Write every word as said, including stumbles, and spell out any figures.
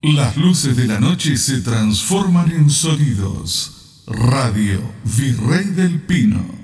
Las luces de la noche se transforman en sonidos. Radio Virrey del Pino.